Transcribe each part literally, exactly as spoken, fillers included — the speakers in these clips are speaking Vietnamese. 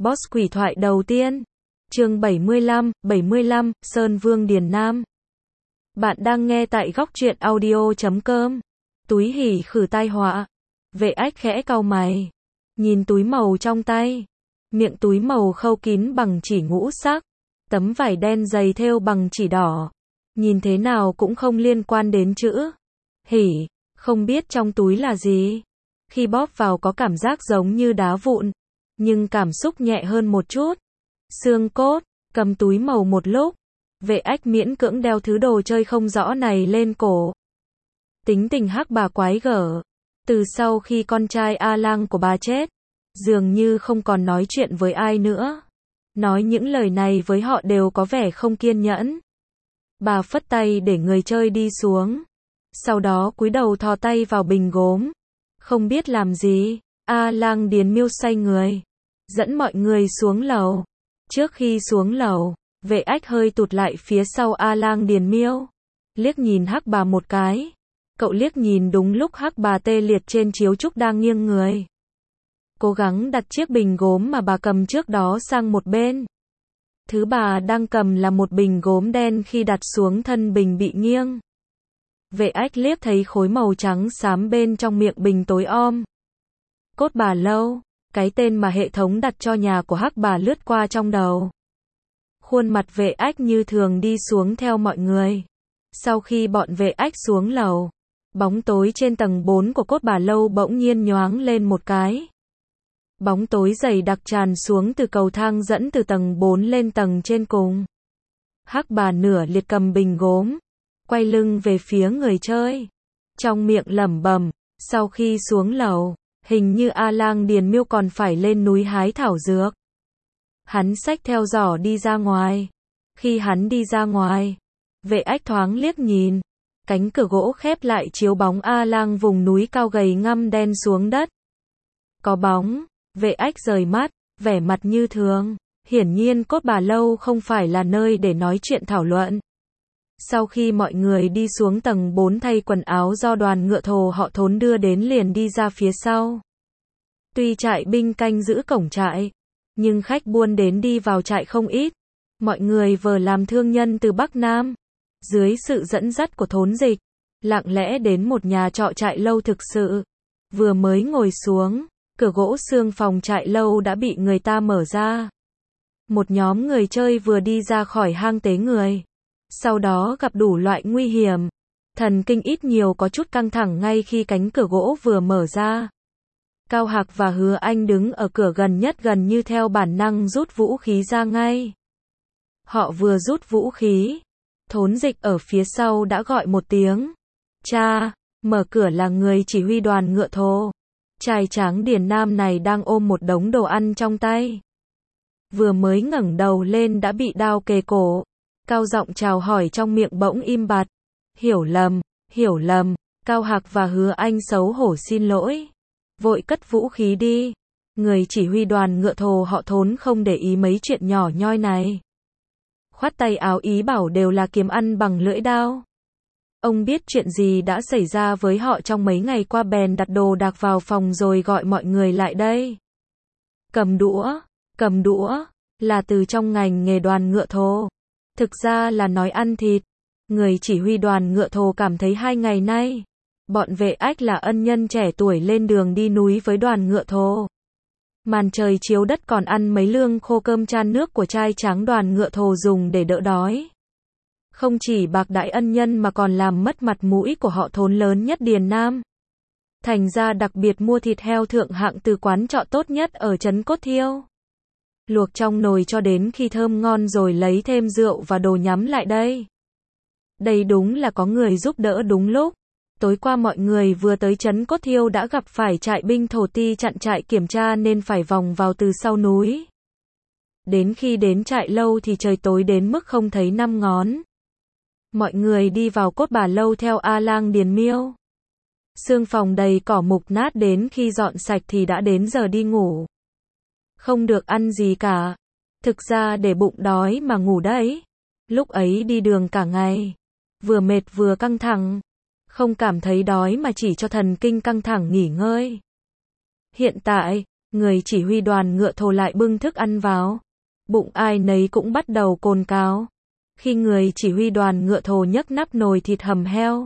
Boss quỷ thoại đầu tiên. Chương bảy mươi lăm, bảy mươi lăm, Sơn Vương Điền Nam. Bạn đang nghe tại góc truyện audio chấm com. Túi hỉ khử tai họa. Vệ Ách khẽ cau mày, nhìn túi màu trong tay. Miệng túi màu khâu kín bằng chỉ ngũ sắc, tấm vải đen dày thêu bằng chỉ đỏ. Nhìn thế nào cũng không liên quan đến chữ hỉ, không biết trong túi là gì. Khi bóp vào có cảm giác giống như đá vụn, nhưng cảm xúc nhẹ hơn một chút. Xương cốt, cầm túi màu một lúc, Vệ Ách miễn cưỡng đeo thứ đồ chơi không rõ này lên cổ. Tính tình hắc bà quái gở, từ sau khi con trai A Lang của bà chết, dường như không còn nói chuyện với ai nữa. Nói những lời này với họ đều có vẻ không kiên nhẫn. Bà phất tay để người chơi đi xuống, sau đó cúi đầu thò tay vào bình gốm. Không biết làm gì, A Lang Điền Miêu xoay người, dẫn mọi người xuống lầu. Trước khi xuống lầu, Vệ Ách hơi tụt lại phía sau A Lang Điền Miêu, liếc nhìn hắc bà một cái. Cậu liếc nhìn đúng lúc hắc bà tê liệt trên chiếu trúc đang nghiêng người, cố gắng đặt chiếc bình gốm mà bà cầm trước đó sang một bên. Thứ bà đang cầm là một bình gốm đen, khi đặt xuống thân bình bị nghiêng. Vệ Ách liếc thấy khối màu trắng xám bên trong miệng bình tối om. Cốt bà lâu, cái tên mà hệ thống đặt cho nhà của hắc bà lướt qua trong đầu. Khuôn mặt Vệ Ách như thường đi xuống theo mọi người. Sau khi bọn Vệ Ách xuống lầu, bóng tối trên tầng bốn của cốt bà lâu bỗng nhiên nhoáng lên một cái. Bóng tối dày đặc tràn xuống từ cầu thang dẫn từ tầng bốn lên tầng trên cùng. Hắc bà nửa liệt cầm bình gốm, quay lưng về phía người chơi, trong miệng lẩm bẩm. Sau khi xuống lầu, hình như A Lang Điền Miêu còn phải lên núi hái thảo dược. Hắn xách theo giỏ đi ra ngoài. Khi hắn đi ra ngoài, Vệ Ách thoáng liếc nhìn, cánh cửa gỗ khép lại chiếu bóng A Lang vùng núi cao gầy ngăm đen xuống đất. Có bóng. Vệ Ách rời mắt, vẻ mặt như thường. Hiển nhiên cốt bà lâu không phải là nơi để nói chuyện thảo luận. Sau khi mọi người đi xuống tầng bốn thay quần áo do đoàn ngựa thồ họ Thốn đưa đến, liền đi ra phía sau. Tuy trại binh canh giữ cổng trại, nhưng khách buôn đến đi vào trại không ít. Mọi người vừa làm thương nhân từ Bắc Nam, dưới sự dẫn dắt của Thốn Dịch, lặng lẽ đến một nhà trọ trại lâu thực sự. Vừa mới ngồi xuống, cửa gỗ xương phòng trại lâu đã bị người ta mở ra. Một nhóm người chơi vừa đi ra khỏi hang tế người, sau đó gặp đủ loại nguy hiểm. Thần kinh ít nhiều có chút căng thẳng ngay khi cánh cửa gỗ vừa mở ra. Cao Hạc và Hứa Anh đứng ở cửa gần nhất gần như theo bản năng rút vũ khí ra ngay. Họ vừa rút vũ khí, Thốn Dịch ở phía sau đã gọi một tiếng. Cha, mở cửa là người chỉ huy đoàn ngựa thồ. Trai tráng Điền Nam này đang ôm một đống đồ ăn trong tay. Vừa mới ngẩng đầu lên đã bị đao kề cổ. Cao giọng chào hỏi trong miệng bỗng im bặt. Hiểu lầm, hiểu lầm. Cao Hạc và Hứa Anh xấu hổ xin lỗi, vội cất vũ khí đi. Người chỉ huy đoàn ngựa thồ họ Thốn không để ý mấy chuyện nhỏ nhoi này, khoát tay áo ý bảo đều là kiếm ăn bằng lưỡi đao. Ông biết chuyện gì đã xảy ra với họ trong mấy ngày qua, bèn đặt đồ đạc vào phòng rồi gọi mọi người lại đây. Cầm đũa, cầm đũa, là từ trong ngành nghề đoàn ngựa thồ. Thực ra là nói ăn thịt. Người chỉ huy đoàn ngựa thồ cảm thấy hai ngày nay, bọn Vệ Ách là ân nhân trẻ tuổi lên đường đi núi với đoàn ngựa thồ. Màn trời chiếu đất còn ăn mấy lương khô cơm chan nước của trai tráng đoàn ngựa thồ dùng để đỡ đói. Không chỉ bạc đãi ân nhân mà còn làm mất mặt mũi của họ Thốn lớn nhất Điền Nam. Thành ra đặc biệt mua thịt heo thượng hạng từ quán trọ tốt nhất ở trấn Cốt Thiêu, luộc trong nồi cho đến khi thơm ngon rồi lấy thêm rượu và đồ nhắm lại đây. Đây đúng là có người giúp đỡ đúng lúc. Tối qua mọi người vừa tới trấn Cốt Thiêu đã gặp phải trại binh thổ ti chặn trại kiểm tra nên phải vòng vào từ sau núi. Đến khi đến trại lâu thì trời tối đến mức không thấy năm ngón. Mọi người đi vào cốt bà lâu theo A Lang Điền Miêu. Xương phòng đầy cỏ mục nát, đến khi dọn sạch thì đã đến giờ đi ngủ. Không được ăn gì cả. Thực ra để bụng đói mà ngủ đấy. Lúc ấy đi đường cả ngày, vừa mệt vừa căng thẳng. Không cảm thấy đói mà chỉ cho thần kinh căng thẳng nghỉ ngơi. Hiện tại, Người chỉ huy đoàn ngựa thồ lại bưng thức ăn vào. Bụng ai nấy cũng bắt đầu cồn cào. Khi người chỉ huy đoàn ngựa thồ nhấc nắp nồi thịt hầm heo,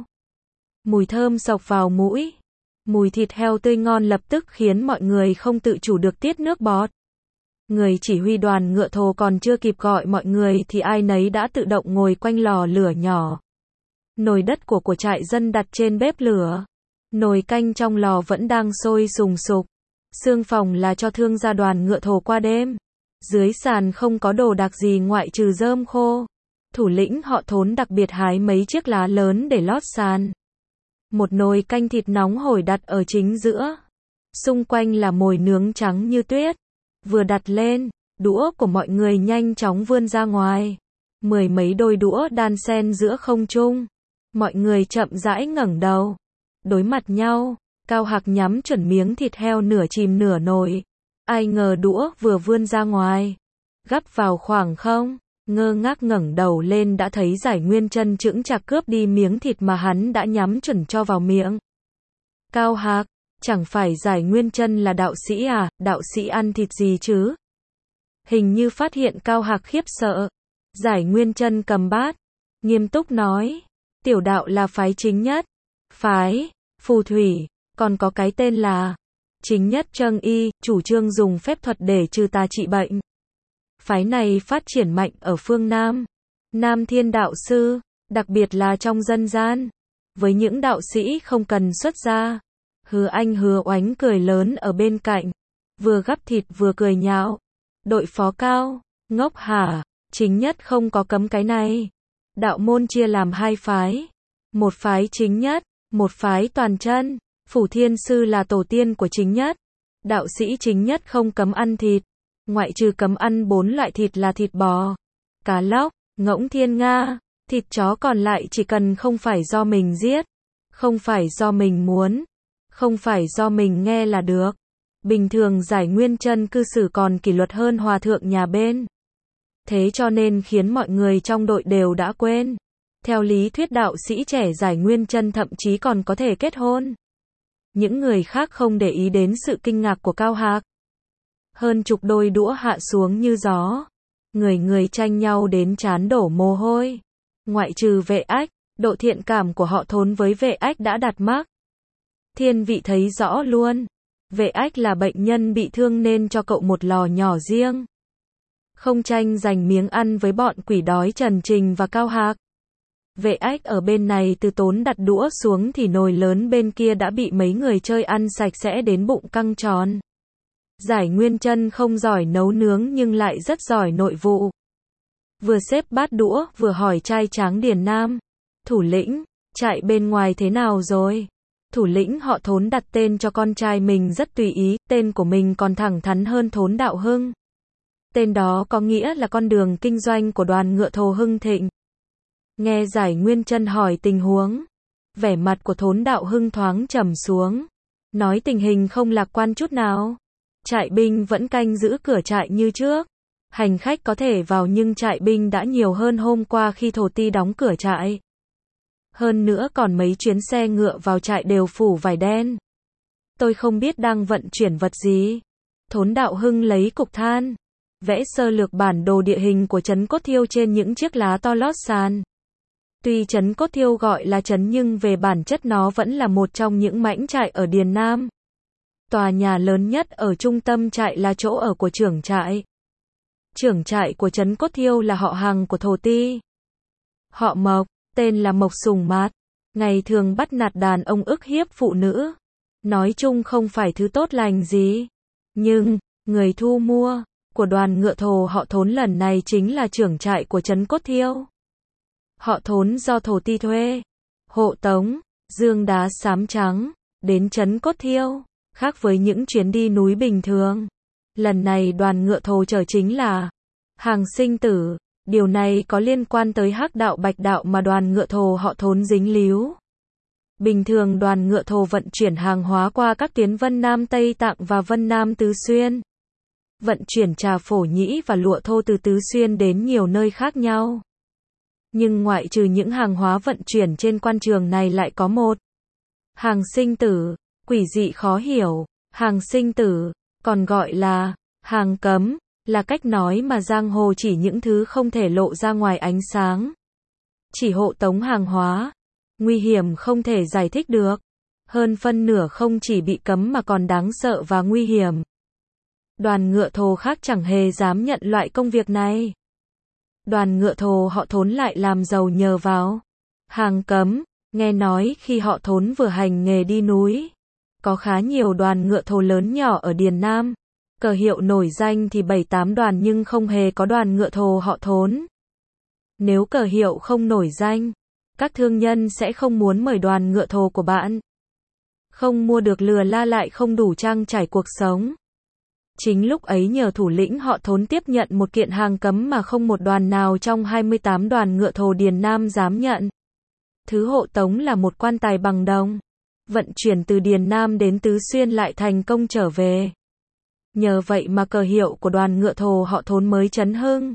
mùi thơm xộc vào mũi. Mùi thịt heo tươi ngon lập tức khiến mọi người không tự chủ được tiết nước bọt. Người chỉ huy đoàn ngựa thồ còn chưa kịp gọi mọi người thì ai nấy đã tự động ngồi quanh lò lửa nhỏ. Nồi đất của của trại dân đặt trên bếp lửa. Nồi canh trong lò vẫn đang sôi sùng sục. Xương phòng là cho thương gia đoàn ngựa thồ qua đêm. Dưới sàn không có đồ đặc gì ngoại trừ rơm khô. Thủ lĩnh họ Thốn đặc biệt hái mấy chiếc lá lớn để lót sàn. Một nồi canh thịt nóng hổi đặt ở chính giữa. Xung quanh là mồi nướng trắng như tuyết. Vừa đặt lên, đũa của mọi người nhanh chóng vươn ra ngoài. Mười mấy đôi đũa đan xen giữa không trung. Mọi người chậm rãi ngẩng đầu. Đối mặt nhau, Cao Hạc nhắm chuẩn miếng thịt heo nửa chìm nửa nổi. Ai ngờ đũa vừa vươn ra ngoài. Gắp vào khoảng không, ngơ ngác ngẩng đầu lên đã thấy Giải Nguyên Chân chững chạc cướp đi miếng thịt mà hắn đã nhắm chuẩn cho vào miệng. Cao Hạc, chẳng phải Giải Nguyên Chân là đạo sĩ à, đạo sĩ ăn thịt gì chứ? Hình như phát hiện Cao Hạc khiếp sợ. Giải Nguyên Chân cầm bát, nghiêm túc nói, tiểu đạo là phái chính nhất. Phái, phù thủy, còn có cái tên là chính nhất Trâng Y, chủ trương dùng phép thuật để trừ tà trị bệnh. Phái này phát triển mạnh ở phương Nam, Nam Thiên đạo sư, đặc biệt là trong dân gian. Với những đạo sĩ không cần xuất gia. Hứa Anh Hứa Oánh cười lớn ở bên cạnh, vừa gắp thịt vừa cười nhạo. Đội phó Cao, ngốc hả, chính nhất không có cấm cái này. Đạo môn chia làm hai phái. Một phái chính nhất, một phái toàn chân. Phủ Thiên Sư là tổ tiên của chính nhất. Đạo sĩ chính nhất không cấm ăn thịt. Ngoại trừ cấm ăn bốn loại thịt là thịt bò, cá lóc, ngỗng thiên nga. Thịt chó còn lại chỉ cần không phải do mình giết, không phải do mình muốn, không phải do mình nghe là được. Bình thường Giải Nguyên Chân cư xử còn kỷ luật hơn hòa thượng nhà bên. Thế cho nên khiến mọi người trong đội đều đã quên. Theo lý thuyết đạo sĩ trẻ Giải Nguyên Chân thậm chí còn có thể kết hôn. Những người khác không để ý đến sự kinh ngạc của Cao Hạc. Hơn chục đôi đũa hạ xuống như gió. Người người tranh nhau đến trán đổ mồ hôi. Ngoại trừ Vệ Ách, độ thiện cảm của họ Thốn với Vệ Ách đã đặt mác. Thiên vị thấy rõ luôn. Vệ Ách là bệnh nhân bị thương nên cho cậu một lò nhỏ riêng. Không tranh giành miếng ăn với bọn quỷ đói Trần Trình và Cao Hạc. Vệ Ách ở bên này từ tốn đặt đũa xuống thì nồi lớn bên kia đã bị mấy người chơi ăn sạch sẽ đến bụng căng tròn. Giải Nguyên Chân không giỏi nấu nướng nhưng lại rất giỏi nội vụ. Vừa xếp bát đũa, vừa hỏi trai tráng Điền Nam. Thủ lĩnh, trại bên ngoài thế nào rồi? Thủ lĩnh họ Thốn đặt tên cho con trai mình rất tùy ý, tên của mình còn thẳng thắn hơn Thốn Đạo Hưng. Tên đó có nghĩa là con đường kinh doanh của đoàn ngựa thồ hưng thịnh. Nghe Giải Nguyên Chân hỏi tình huống, vẻ mặt của Thốn Đạo Hưng thoáng trầm xuống. Nói tình hình không lạc quan chút nào. Trại binh vẫn canh giữ cửa trại như trước. Hành khách có thể vào nhưng trại binh đã nhiều hơn hôm qua khi Thổ Ti đóng cửa trại. Hơn nữa còn mấy chuyến xe ngựa vào trại đều phủ vải đen. Tôi không biết đang vận chuyển vật gì. Thốn Đạo Hưng lấy cục than, vẽ sơ lược bản đồ địa hình của trấn Cốt Thiêu trên những chiếc lá to lót sàn. Tuy trấn Cốt Thiêu gọi là trấn nhưng về bản chất nó vẫn là một trong những mãnh trại ở Điền Nam. Tòa nhà lớn nhất ở trung tâm trại là chỗ ở của trưởng trại. Trưởng trại của trấn Cốt Thiêu là họ hàng của Thổ Ti. Họ Mộc, tên là Mộc Sùng Mạt. Ngày thường bắt nạt đàn ông ức hiếp phụ nữ. Nói chung không phải thứ tốt lành gì. Nhưng, người thu mua của đoàn ngựa thồ họ Thốn lần này chính là trưởng trại của trấn Cốt Thiêu. Họ Thốn do Thổ Ti thuê, hộ tống, dương đá xám trắng, đến trấn Cốt Thiêu. Khác với những chuyến đi núi bình thường, lần này đoàn ngựa thồ chở chính là hàng sinh tử. Điều này có liên quan tới hắc đạo bạch đạo mà đoàn ngựa thồ họ Thốn dính líu. Bình thường đoàn ngựa thồ vận chuyển hàng hóa qua các tuyến Vân Nam Tây Tạng và Vân Nam Tứ Xuyên. Vận chuyển trà phổ nhĩ và lụa thô từ Tứ Xuyên đến nhiều nơi khác nhau. Nhưng ngoại trừ những hàng hóa vận chuyển trên quan trường này lại có một hàng sinh tử, quỷ dị khó hiểu. Hàng sinh tử còn gọi là hàng cấm, là cách nói mà giang hồ chỉ những thứ không thể lộ ra ngoài ánh sáng. Chỉ hộ tống hàng hóa, nguy hiểm không thể giải thích được. Hơn phân nửa không chỉ bị cấm mà còn đáng sợ và nguy hiểm. Đoàn ngựa Thồ khác chẳng hề dám nhận loại công việc này. Đoàn ngựa Thồ họ Thốn lại làm giàu nhờ vào hàng cấm. Nghe nói khi họ Thốn vừa hành nghề đi núi, có khá nhiều đoàn ngựa Thồ lớn nhỏ ở Điền Nam. Cờ hiệu nổi danh thì bảy tám đoàn nhưng không hề có đoàn ngựa Thồ họ Thốn. Nếu cờ hiệu không nổi danh, các thương nhân sẽ không muốn mời đoàn ngựa Thồ của bạn. Không mua được lừa la lại không đủ trang trải cuộc sống. Chính lúc ấy nhờ thủ lĩnh họ Thốn tiếp nhận một kiện hàng cấm mà không một đoàn nào trong hai mươi tám đoàn ngựa Thồ Điền Nam dám nhận. Thứ hộ tống là một quan tài bằng đồng, vận chuyển từ Điền Nam đến Tứ Xuyên lại thành công trở về. Nhờ vậy mà cờ hiệu của đoàn ngựa Thồ họ Thốn mới chấn hưng,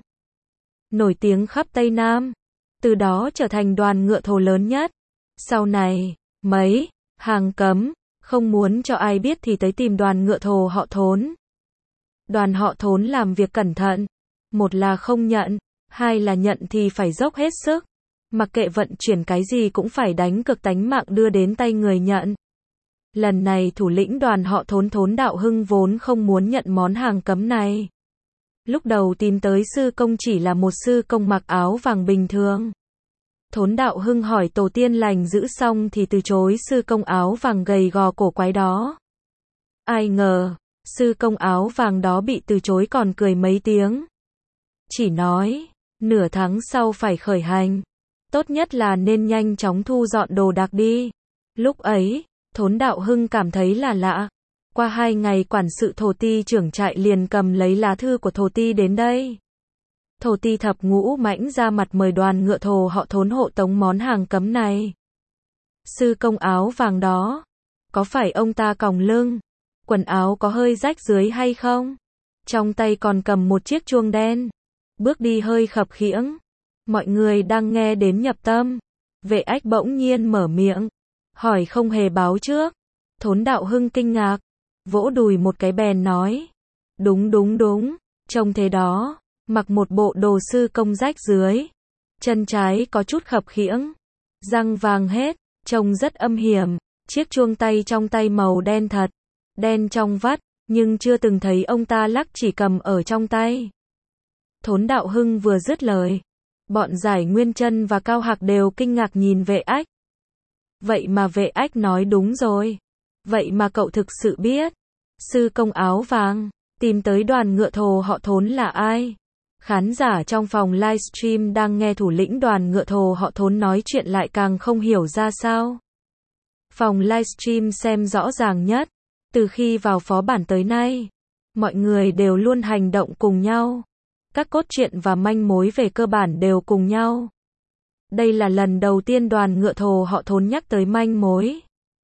nổi tiếng khắp Tây Nam, từ đó trở thành đoàn ngựa Thồ lớn nhất. Sau này, mấy hàng cấm không muốn cho ai biết thì tới tìm đoàn ngựa Thồ họ Thốn. Đoàn họ Thốn làm việc cẩn thận, một là không nhận, hai là nhận thì phải dốc hết sức. Mặc kệ vận chuyển cái gì cũng phải đánh cược tánh mạng đưa đến tay người nhận. Lần này thủ lĩnh đoàn họ Thốn Thốn Đạo Hưng vốn không muốn nhận món hàng cấm này. Lúc đầu tìm tới sư công chỉ là một sư công mặc áo vàng bình thường. Thốn Đạo Hưng hỏi tổ tiên lành giữ xong thì từ chối sư công áo vàng gầy gò cổ quái đó. Ai ngờ, sư công áo vàng đó bị từ chối còn cười mấy tiếng. Chỉ nói, nửa tháng sau phải khởi hành. Tốt nhất là nên nhanh chóng thu dọn đồ đạc đi. Lúc ấy, Thốn Đạo Hưng cảm thấy là lạ. Qua hai ngày quản sự Thổ Ti trưởng trại liền cầm lấy lá thư của Thổ Ti đến đây. Thổ Ti thập ngũ mãnh ra mặt mời đoàn ngựa Thồ họ Thốn hộ tống món hàng cấm này. Sư công áo vàng đó, có phải ông ta còng lưng, quần áo có hơi rách dưới hay không? Trong tay còn cầm một chiếc chuông đen, bước đi hơi khập khiễng. Mọi người đang nghe đến nhập tâm. Vệ Ách bỗng nhiên mở miệng, hỏi không hề báo trước. Thốn Đạo Hưng kinh ngạc, vỗ đùi một cái bèn nói. Đúng đúng đúng, trông thế đó, mặc một bộ đồ sư công rách dưới. Chân trái có chút khập khiễng, răng vàng hết, trông rất âm hiểm. Chiếc chuông tay trong tay màu đen thật, đen trong vắt, nhưng chưa từng thấy ông ta lắc chỉ cầm ở trong tay. Thốn Đạo Hưng vừa dứt lời, bọn Giải Nguyên Chân và Cao Hạc đều kinh ngạc nhìn Vệ Ách. Vậy mà Vệ Ách nói đúng rồi. Vậy mà cậu thực sự biết. Sư công áo vàng, tìm tới đoàn ngựa Thồ họ Thốn là ai? Khán giả trong phòng livestream đang nghe thủ lĩnh đoàn ngựa Thồ họ Thốn nói chuyện lại càng không hiểu ra sao. Phòng livestream xem rõ ràng nhất. Từ khi vào phó bản tới nay, mọi người đều luôn hành động cùng nhau. Các cốt truyện và manh mối về cơ bản đều cùng nhau. Đây là lần đầu tiên đoàn ngựa Thồ họ Thốn nhắc tới manh mối.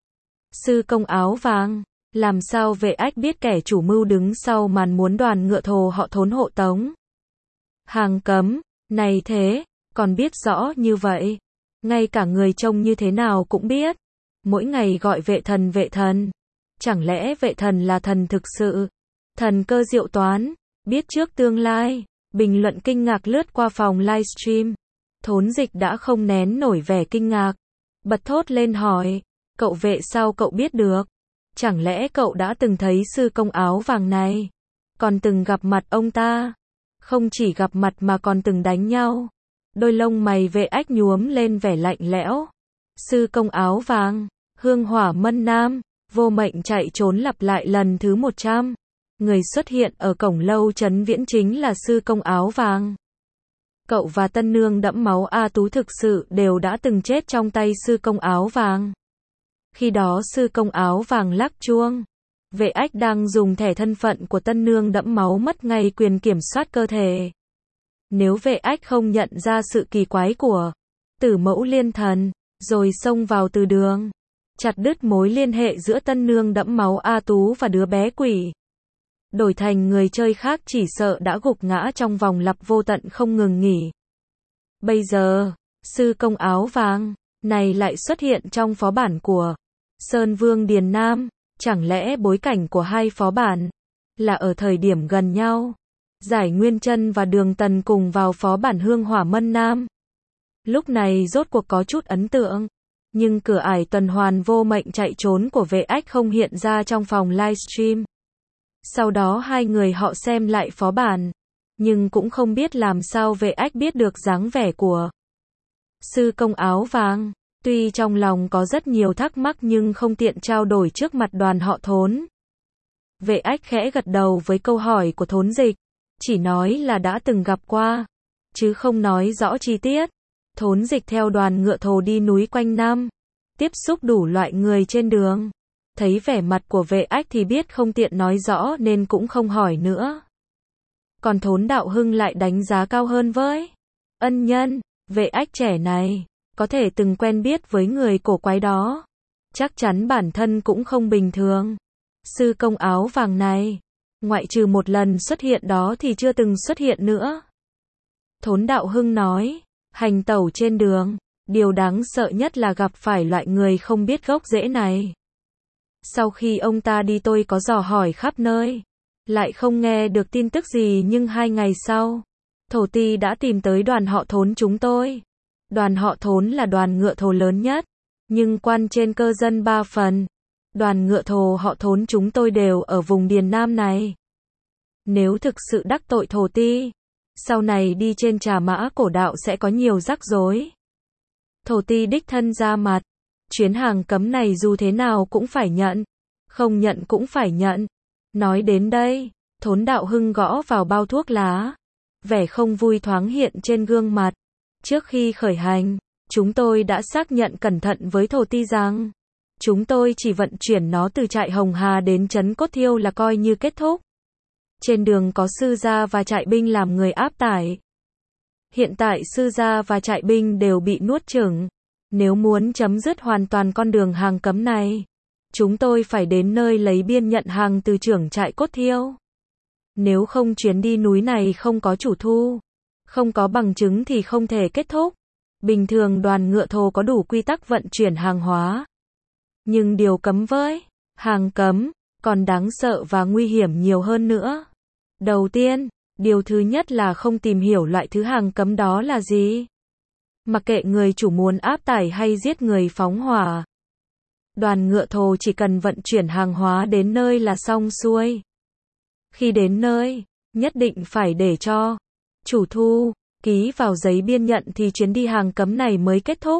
Sư công áo vàng, làm sao Vệ Ách biết kẻ chủ mưu đứng sau màn muốn đoàn ngựa Thồ họ Thốn hộ tống hàng cấm, này thế, còn biết rõ như vậy. Ngay cả người trông như thế nào cũng biết. Mỗi ngày gọi vệ thần vệ thần. Chẳng lẽ vệ thần là thần thực sự? Thần cơ diệu toán, biết trước tương lai. Bình luận kinh ngạc lướt qua phòng livestream. Thốn Dịch đã không nén nổi vẻ kinh ngạc. Bật thốt lên hỏi, cậu Vệ sao cậu biết được? Chẳng lẽ cậu đã từng thấy sư công áo vàng này? Còn từng gặp mặt ông ta? Không chỉ gặp mặt mà còn từng đánh nhau. Đôi lông mày Vệ Ách nhuốm lên vẻ lạnh lẽo. Sư công áo vàng, hương hỏa mân nam, vô mệnh chạy trốn lặp lại lần thứ một trăm. Người xuất hiện ở cổng lâu Trấn Viễn chính là sư công áo vàng. Cậu và tân nương đẫm máu A Tú thực sự đều đã từng chết trong tay sư công áo vàng. Khi đó sư công áo vàng lắc chuông. Vệ Ách đang dùng thẻ thân phận của tân nương đẫm máu mất ngay quyền kiểm soát cơ thể. Nếu Vệ Ách không nhận ra sự kỳ quái của Tử Mẫu Liên Thần, rồi xông vào từ đường, chặt đứt mối liên hệ giữa tân nương đẫm máu A Tú và đứa bé quỷ, đổi thành người chơi khác chỉ sợ đã gục ngã trong vòng lặp vô tận không ngừng nghỉ. Bây giờ, sư công áo vàng này lại xuất hiện trong phó bản của Sơn Vương Điền Nam. Chẳng lẽ bối cảnh của hai phó bản là ở thời điểm gần nhau. Giải Nguyên Trân và Đường Tần cùng vào phó bản Hương Hỏa Mân Nam. Lúc này rốt cuộc có chút ấn tượng. Nhưng cửa ải tuần hoàn vô mệnh chạy trốn của vệ ách không hiện ra trong phòng livestream. Sau đó hai người họ xem lại phó bản. Nhưng cũng không biết làm sao vệ ách biết được dáng vẻ của sư công áo vàng. Tuy trong lòng có rất nhiều thắc mắc nhưng không tiện trao đổi trước mặt đoàn họ Thốn. Vệ ách khẽ gật đầu với câu hỏi của Thốn Dịch. Chỉ nói là đã từng gặp qua. Chứ không nói rõ chi tiết. Thốn Dịch theo đoàn ngựa thồ đi núi quanh năm. Tiếp xúc đủ loại người trên đường. Thấy vẻ mặt của vệ ách thì biết không tiện nói rõ nên cũng không hỏi nữa. Còn Thốn Đạo Hưng lại đánh giá cao hơn với ân nhân, vệ ách trẻ này. Có thể từng quen biết với người cổ quái đó. Chắc chắn bản thân cũng không bình thường. Sư công áo vàng này, ngoại trừ một lần xuất hiện đó thì chưa từng xuất hiện nữa. Thốn Đạo Hưng nói, hành tẩu trên đường, điều đáng sợ nhất là gặp phải loại người không biết gốc rễ này. Sau khi ông ta đi tôi có dò hỏi khắp nơi, lại không nghe được tin tức gì nhưng hai ngày sau, Thổ Ti đã tìm tới đoàn họ Thốn chúng tôi. Đoàn họ Thốn là đoàn ngựa thồ lớn nhất, nhưng quan trên cơ dân ba phần. Đoàn ngựa thồ họ Thốn chúng tôi đều ở vùng Điền Nam này. Nếu thực sự đắc tội Thổ Ti, sau này đi trên Trà Mã Cổ Đạo sẽ có nhiều rắc rối. Thổ Ti đích thân ra mặt, chuyến hàng cấm này dù thế nào cũng phải nhận, không nhận cũng phải nhận. Nói đến đây, Thốn Đạo Hưng gõ vào bao thuốc lá, vẻ không vui thoáng hiện trên gương mặt. Trước khi khởi hành, chúng tôi đã xác nhận cẩn thận với Thổ Ti rằng, chúng tôi chỉ vận chuyển nó từ trại Hồng Hà đến trấn Cốt Thiêu là coi như kết thúc. Trên đường có sư gia và trại binh làm người áp tải. Hiện tại sư gia và trại binh đều bị nuốt chửng. Nếu muốn chấm dứt hoàn toàn con đường hàng cấm này, chúng tôi phải đến nơi lấy biên nhận hàng từ trưởng trại Cốt Thiêu. Nếu không chuyến đi núi này không có chủ thu, không có bằng chứng thì không thể kết thúc. Bình thường đoàn ngựa thồ có đủ quy tắc vận chuyển hàng hóa. Nhưng điều cấm với hàng cấm còn đáng sợ và nguy hiểm nhiều hơn nữa. Đầu tiên, điều thứ nhất là không tìm hiểu loại thứ hàng cấm đó là gì. Mặc kệ người chủ muốn áp tải hay giết người phóng hỏa. Đoàn ngựa thồ chỉ cần vận chuyển hàng hóa đến nơi là xong xuôi. Khi đến nơi, nhất định phải để cho chủ thu ký vào giấy biên nhận thì chuyến đi hàng cấm này mới kết thúc.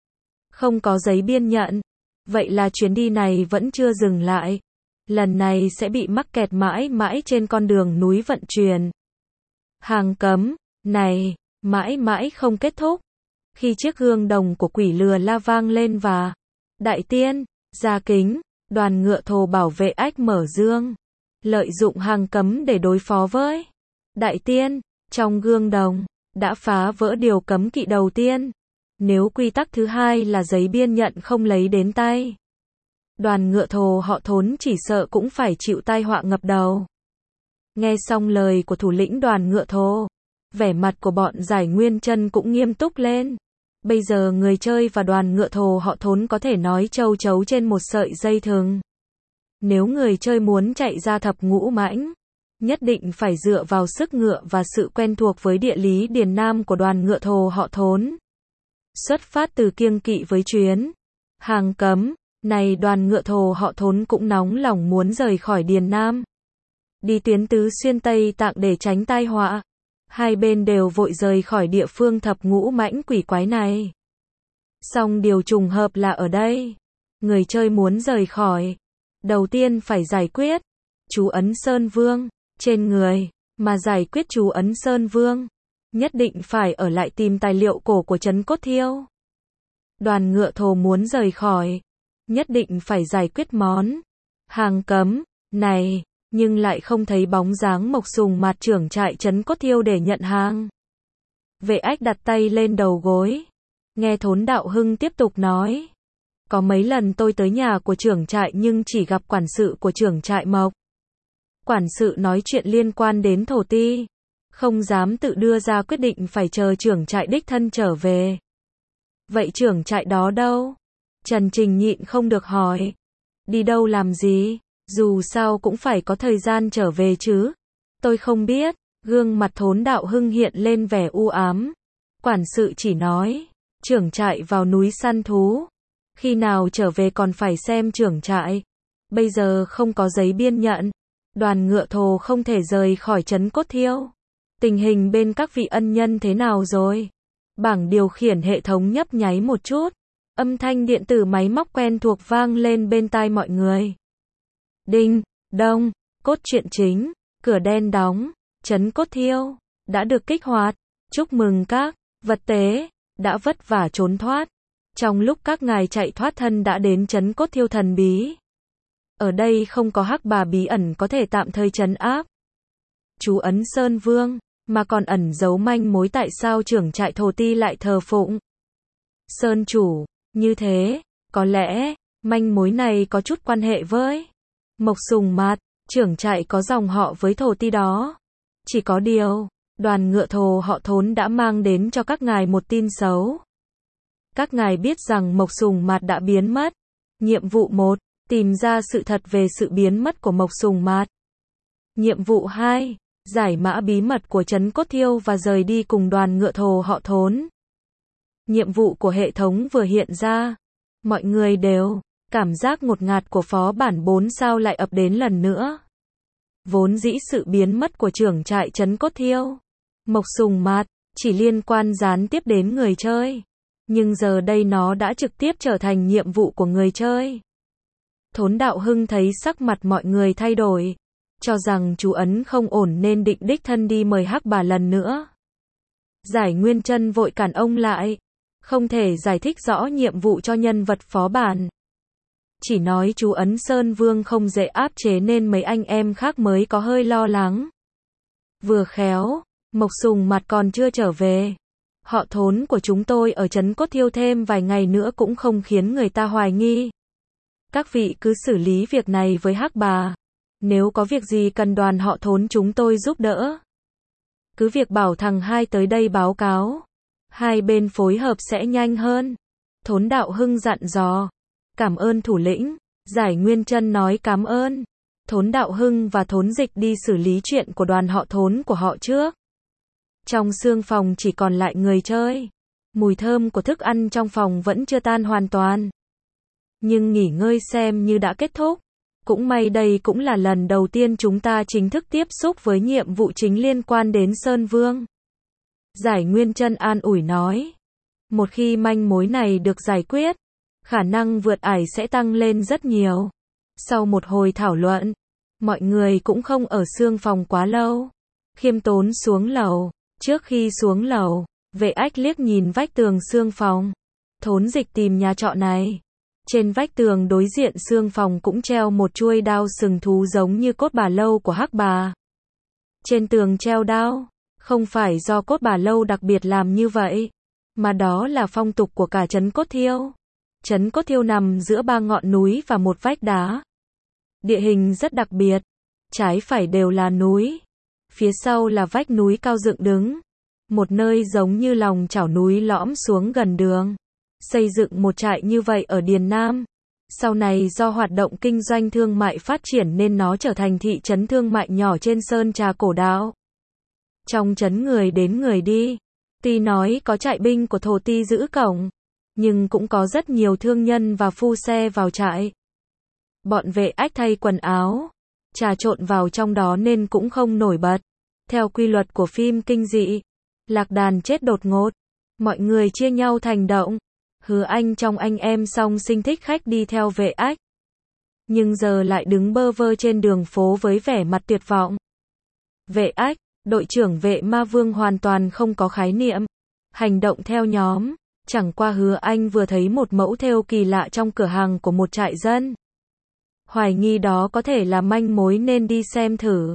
Không có giấy biên nhận, vậy là chuyến đi này vẫn chưa dừng lại. Lần này sẽ bị mắc kẹt mãi mãi trên con đường núi vận chuyển. Hàng cấm này mãi mãi không kết thúc. Khi chiếc gương đồng của quỷ lừa la vang lên và đại tiên, gia kính, đoàn ngựa thồ bảo vệ ách mở dương. Lợi dụng hàng cấm để đối phó với đại tiên, trong gương đồng, đã phá vỡ điều cấm kỵ đầu tiên. Nếu quy tắc thứ hai là giấy biên nhận không lấy đến tay, đoàn ngựa thồ họ Thốn chỉ sợ cũng phải chịu tai họa ngập đầu. Nghe xong lời của thủ lĩnh đoàn ngựa thồ, vẻ mặt của bọn Giải Nguyên Trân cũng nghiêm túc lên. Bây giờ người chơi và đoàn ngựa thồ họ Thốn có thể nói châu chấu trên một sợi dây thừng. Nếu người chơi muốn chạy ra thập ngũ mãnh, nhất định phải dựa vào sức ngựa và sự quen thuộc với địa lý Điền Nam của đoàn ngựa thồ họ Thốn. Xuất phát từ kiêng kỵ với chuyến hàng cấm này, đoàn ngựa thồ họ Thốn cũng nóng lòng muốn rời khỏi Điền Nam, đi tuyến tứ xuyên Tây Tạng để tránh tai họa. Hai bên đều vội rời khỏi địa phương thập ngũ mãnh quỷ quái này. Song điều trùng hợp là ở đây, người chơi muốn rời khỏi, đầu tiên phải giải quyết chú ấn Sơn Vương trên người, mà giải quyết chú ấn Sơn Vương, nhất định phải ở lại tìm tài liệu cổ của trấn Cốt Thiêu. Đoàn ngựa thồ muốn rời khỏi, nhất định phải giải quyết món hàng cấm này, nhưng lại không thấy bóng dáng Mộc Sùng Mạt trưởng trại trấn Cốt Thiêu để nhận hàng. Vệ ách đặt tay lên đầu gối, nghe Thốn Đạo Hưng tiếp tục nói. Có mấy lần tôi tới nhà của trưởng trại nhưng chỉ gặp quản sự của trưởng trại Mộc. Quản sự nói chuyện liên quan đến Thổ Ti, không dám tự đưa ra quyết định, phải chờ trưởng trại đích thân trở về. Vậy trưởng trại đó đâu? Trần Trình nhịn không được hỏi. Đi đâu làm gì? Dù sao cũng phải có thời gian trở về chứ. Tôi không biết. Gương mặt Thốn Đạo Hưng hiện lên vẻ u ám. Quản sự chỉ nói, trưởng trại vào núi săn thú. Khi nào trở về còn phải xem trưởng trại. Bây giờ không có giấy biên nhận. Đoàn ngựa thồ không thể rời khỏi trấn Cốt Thiêu. Tình hình bên các vị ân nhân thế nào rồi? Bảng điều khiển hệ thống nhấp nháy một chút. Âm thanh điện tử máy móc quen thuộc vang lên bên tai mọi người. Đinh, đông, cốt truyện chính, cửa đen đóng, trấn Cốt Thiêu, đã được kích hoạt. Chúc mừng các vật tế, đã vất vả trốn thoát. Trong lúc các ngài chạy thoát thân đã đến trấn Cốt Thiêu thần bí. Ở đây không có hắc bà bí ẩn có thể tạm thời trấn áp. Chú ấn Sơn Vương, mà còn ẩn giấu manh mối tại sao trưởng trại Thổ Ti lại thờ phụng Sơn chủ, như thế, có lẽ, manh mối này có chút quan hệ với Mộc Sùng Mạt, trưởng trại có dòng họ với Thổ Ti đó. Chỉ có điều, đoàn ngựa thồ họ Thốn đã mang đến cho các ngài một tin xấu. Các ngài biết rằng Mộc Sùng Mạt đã biến mất. Nhiệm vụ một, tìm ra sự thật về sự biến mất của Mộc Sùng Mạt. Nhiệm vụ hai, giải mã bí mật của trấn Cốt Thiêu và rời đi cùng đoàn ngựa thồ họ Thốn. Nhiệm vụ của hệ thống vừa hiện ra. Mọi người đều, cảm giác ngột ngạt của phó bản bốn sao lại ập đến lần nữa. Vốn dĩ sự biến mất của trưởng trại trấn Cốt Thiêu, Mộc Sùng Mạt, chỉ liên quan gián tiếp đến người chơi. Nhưng giờ đây nó đã trực tiếp trở thành nhiệm vụ của người chơi. Thốn Đạo Hưng thấy sắc mặt mọi người thay đổi. Cho rằng chú ấn không ổn nên định đích thân đi mời hắc bà lần nữa. Giải Nguyên Chân vội cản ông lại. Không thể giải thích rõ nhiệm vụ cho nhân vật phó bản. Chỉ nói chú ấn Sơn Vương không dễ áp chế nên mấy anh em khác mới có hơi lo lắng. Vừa khéo, Mộc Sùng Mạt còn chưa trở về. Họ Thốn của chúng tôi ở trấn Cốt Thiêu thêm vài ngày nữa cũng không khiến người ta hoài nghi. Các vị cứ xử lý việc này với hắc bà. Nếu có việc gì cần đoàn họ Thốn chúng tôi giúp đỡ. Cứ việc bảo thằng hai tới đây báo cáo. Hai bên phối hợp sẽ nhanh hơn. Thốn Đạo Hưng dặn dò. Cảm ơn thủ lĩnh. Giải Nguyên Chân nói cảm ơn. Thốn Đạo Hưng và Thốn Dịch đi xử lý chuyện của đoàn họ Thốn của họ trước. Trong xương phòng chỉ còn lại người chơi. Mùi thơm của thức ăn trong phòng vẫn chưa tan hoàn toàn. Nhưng nghỉ ngơi xem như đã kết thúc. Cũng may đây cũng là lần đầu tiên chúng ta chính thức tiếp xúc với nhiệm vụ chính liên quan đến Sơn Vương. Giải Nguyên Chân an ủi nói. Một khi manh mối này được giải quyết, khả năng vượt ải sẽ tăng lên rất nhiều. Sau một hồi thảo luận, mọi người cũng không ở xương phòng quá lâu. Khiêm tốn xuống lầu. Trước khi xuống lầu, Vệ Ách liếc nhìn vách tường xương phòng. Thốn Dịch tìm nhà trọ này. Trên vách tường đối diện xương phòng cũng treo một chuôi đao sừng thú giống như cốt bà lâu của hắc bà. Trên tường treo đao, không phải do cốt bà lâu đặc biệt làm như vậy, mà đó là phong tục của cả trấn Cốt Thiêu. Trấn Cốt Thiêu nằm giữa ba ngọn núi và một vách đá. Địa hình rất đặc biệt, trái phải đều là núi. Phía sau là vách núi cao dựng đứng. Một nơi giống như lòng chảo núi lõm xuống gần đường. Xây dựng một trại như vậy ở Điền Nam. Sau này do hoạt động kinh doanh thương mại phát triển nên nó trở thành thị trấn thương mại nhỏ trên Sơn Trà Cổ Đạo. Trong trấn người đến người đi. Tuy nói có trại binh của Thổ Ti giữ cổng, nhưng cũng có rất nhiều thương nhân và phu xe vào trại. Bọn Vệ Ách thay quần áo, trà trộn vào trong đó nên cũng không nổi bật. Theo quy luật của phim kinh dị, lạc đàn chết đột ngột, mọi người chia nhau thành động. Hứa Anh trong anh em song sinh thích khách đi theo Vệ Ách. Nhưng giờ lại đứng bơ vơ trên đường phố với vẻ mặt tuyệt vọng. Vệ Ách, đội trưởng Vệ Ma Vương hoàn toàn không có khái niệm. Hành động theo nhóm. Chẳng qua Hứa Anh vừa thấy một mẫu thêu kỳ lạ trong cửa hàng của một trại dân. Hoài nghi đó có thể là manh mối nên đi xem thử.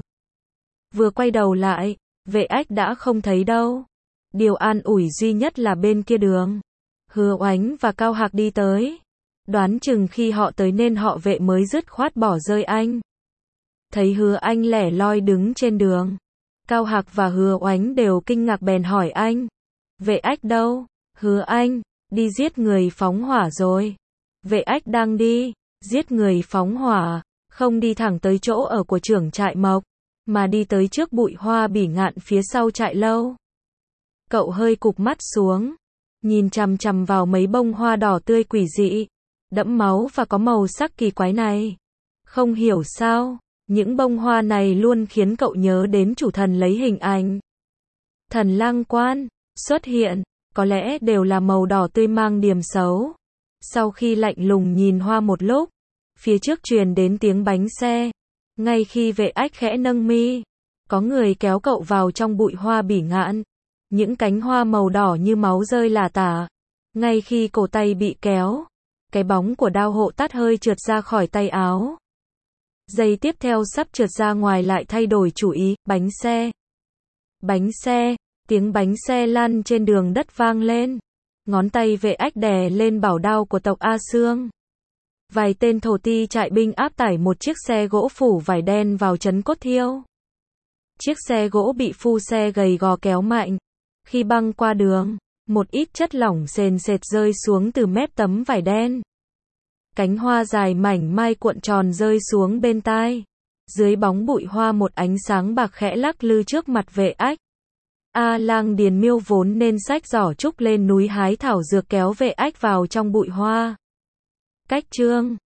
Vừa quay đầu lại, Vệ Ách đã không thấy đâu. Điều an ủi duy nhất là bên kia đường. Hứa Oánh và Cao Hạc đi tới. Đoán chừng khi họ tới nên họ Vệ mới dứt khoát bỏ rơi anh. Thấy Hứa Anh lẻ loi đứng trên đường. Cao Hạc và Hứa Oánh đều kinh ngạc bèn hỏi anh. Vệ Ách đâu? Hứa Anh, đi giết người phóng hỏa rồi. Vệ Ách đang đi, giết người phóng hỏa. Không đi thẳng tới chỗ ở của trưởng trại Mộc, mà đi tới trước bụi hoa bỉ ngạn phía sau trại lâu. Cậu hơi cụp mắt xuống, nhìn chằm chằm vào mấy bông hoa đỏ tươi quỷ dị, đẫm máu và có màu sắc kỳ quái này. Không hiểu sao, những bông hoa này luôn khiến cậu nhớ đến chủ thần lấy hình ảnh Thần Lang Quan xuất hiện, có lẽ đều là màu đỏ tươi mang điểm xấu. Sau khi lạnh lùng nhìn hoa một lúc, phía trước truyền đến tiếng bánh xe. Ngay khi Vệ Ách khẽ nâng mi, có người kéo cậu vào trong bụi hoa bỉ ngạn. Những cánh hoa màu đỏ như máu rơi lả tả. Ngay khi cổ tay bị kéo, cái bóng của đao hộ tát hơi trượt ra khỏi tay áo. Giây tiếp theo sắp trượt ra ngoài lại thay đổi chủ ý, bánh xe. Bánh xe, tiếng bánh xe lăn trên đường đất vang lên. Ngón tay Vệ Ách đè lên bảo đao của tộc A Xương. Vài tên thổ ti trại binh áp tải một chiếc xe gỗ phủ vải đen vào trấn Cốt Thiêu. Chiếc xe gỗ bị phu xe gầy gò kéo mạnh. Khi băng qua đường, một ít chất lỏng sền sệt rơi xuống từ mép tấm vải đen. Cánh hoa dài mảnh mai cuộn tròn rơi xuống bên tai. Dưới bóng bụi hoa một ánh sáng bạc khẽ lắc lư trước mặt Vệ Ách. A Lang Điền Miêu vốn nên xách giỏ trúc lên núi hái thảo dược kéo Vệ Ách vào trong bụi hoa. Cách chương